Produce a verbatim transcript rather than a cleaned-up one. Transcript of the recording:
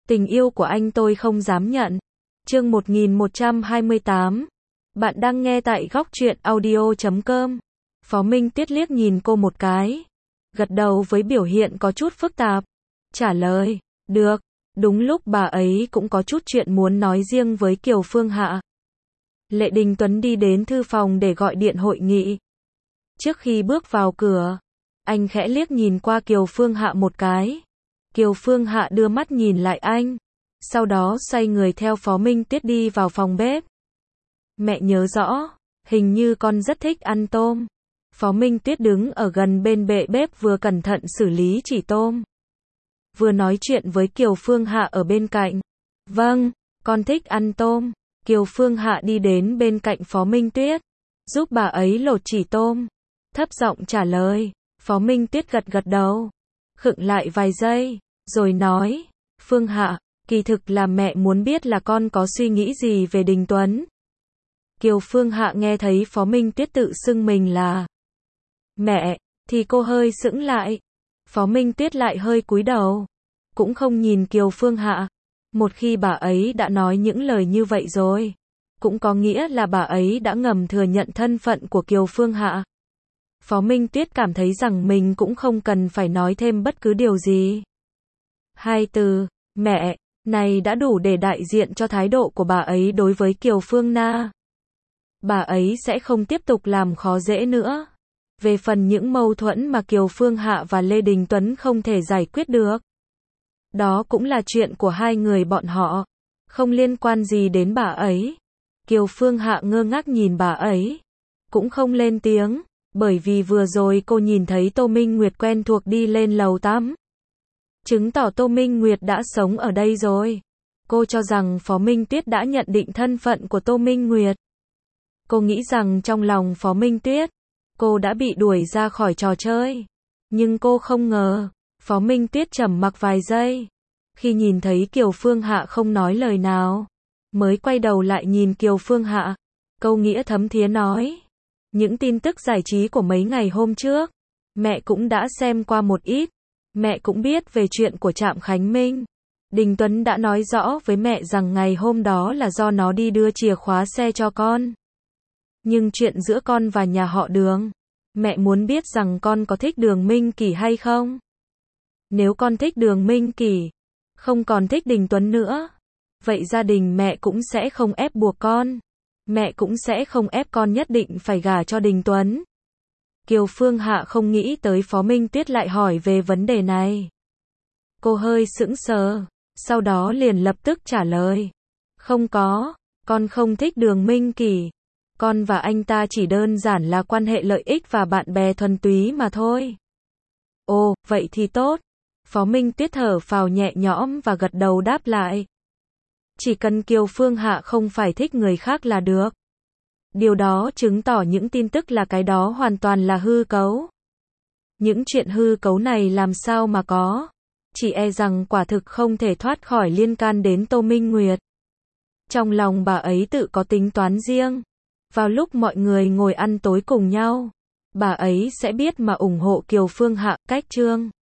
Tình yêu của anh tôi không dám nhận. Chương một nghìn một trăm hai mươi tám. Bạn đang nghe tại góc truyện audio chấm com. Phó Minh Tuyết liếc nhìn cô một cái, gật đầu với biểu hiện có chút phức tạp, trả lời, được. Đúng lúc bà ấy cũng có chút chuyện muốn nói riêng với Kiều Phương Hạ. Lệ Đình Tuấn đi đến thư phòng để gọi điện hội nghị. Trước khi bước vào cửa, anh khẽ liếc nhìn qua Kiều Phương Hạ một cái. Kiều Phương Hạ đưa mắt nhìn lại anh, sau đó xoay người theo Phó Minh Tuyết đi vào phòng bếp. Mẹ nhớ rõ, hình như con rất thích ăn tôm. Phó Minh Tuyết đứng ở gần bên bệ bếp vừa cẩn thận xử lý chỉ tôm, vừa nói chuyện với Kiều Phương Hạ ở bên cạnh. Vâng, con thích ăn tôm. Kiều Phương Hạ đi đến bên cạnh Phó Minh Tuyết, giúp bà ấy lột chỉ tôm, thấp giọng trả lời. Phó Minh Tuyết gật gật đầu, khựng lại vài giây, rồi nói, Phương Hạ, kỳ thực là mẹ muốn biết là con có suy nghĩ gì về Đình Tuấn. Kiều Phương Hạ nghe thấy Phó Minh Tuyết tự xưng mình là mẹ, thì cô hơi sững lại. Phó Minh Tuyết lại hơi cúi đầu, cũng không nhìn Kiều Phương Hạ. Một khi bà ấy đã nói những lời như vậy rồi, cũng có nghĩa là bà ấy đã ngầm thừa nhận thân phận của Kiều Phương Hạ. Phó Minh Tuyết cảm thấy rằng mình cũng không cần phải nói thêm bất cứ điều gì. Hai từ, mẹ, này đã đủ để đại diện cho thái độ của bà ấy đối với Kiều Phương Na. Bà ấy sẽ không tiếp tục làm khó dễ nữa. Về phần những mâu thuẫn mà Kiều Phương Hạ và Lê Đình Tuấn không thể giải quyết được, đó cũng là chuyện của hai người bọn họ, không liên quan gì đến bà ấy. Kiều Phương Hạ ngơ ngác nhìn bà ấy, cũng không lên tiếng, bởi vì vừa rồi cô nhìn thấy Tô Minh Nguyệt quen thuộc đi lên lầu tắm, chứng tỏ Tô Minh Nguyệt đã sống ở đây rồi. Cô cho rằng Phó Minh Tuyết đã nhận định thân phận của Tô Minh Nguyệt. Cô nghĩ rằng trong lòng Phó Minh Tuyết, cô đã bị đuổi ra khỏi trò chơi. Nhưng cô không ngờ, Phó Minh Tuyết trầm mặc vài giây. Khi nhìn thấy Kiều Phương Hạ không nói lời nào, mới quay đầu lại nhìn Kiều Phương Hạ. Câu nghĩa thấm thía nói, những tin tức giải trí của mấy ngày hôm trước, mẹ cũng đã xem qua một ít. Mẹ cũng biết về chuyện của Trạm Khánh Minh. Đình Tuấn đã nói rõ với mẹ rằng ngày hôm đó là do nó đi đưa chìa khóa xe cho con. Nhưng chuyện giữa con và nhà họ Đường, mẹ muốn biết rằng con có thích Đường Minh Kỳ hay không? Nếu con thích Đường Minh Kỳ, không còn thích Đình Tuấn nữa, vậy gia đình mẹ cũng sẽ không ép buộc con. Mẹ cũng sẽ không ép con nhất định phải gả cho Đình Tuấn. Kiều Phương Hạ không nghĩ tới Phó Minh Tuyết lại hỏi về vấn đề này. Cô hơi sững sờ, sau đó liền lập tức trả lời. Không có, con không thích Đường Minh Kỳ. Con và anh ta chỉ đơn giản là quan hệ lợi ích và bạn bè thuần túy mà thôi. Ồ, vậy thì tốt. Phó Minh Tuyết thở phào nhẹ nhõm và gật đầu đáp lại. Chỉ cần Kiều Phương Hạ không phải thích người khác là được. Điều đó chứng tỏ những tin tức là cái đó hoàn toàn là hư cấu. Những chuyện hư cấu này làm sao mà có. Chỉ e rằng quả thực không thể thoát khỏi liên can đến Tô Minh Nguyệt. Trong lòng bà ấy tự có tính toán riêng. Vào lúc mọi người ngồi ăn tối cùng nhau, bà ấy sẽ biết mà ủng hộ Kiều Phương Hạ. Cách chương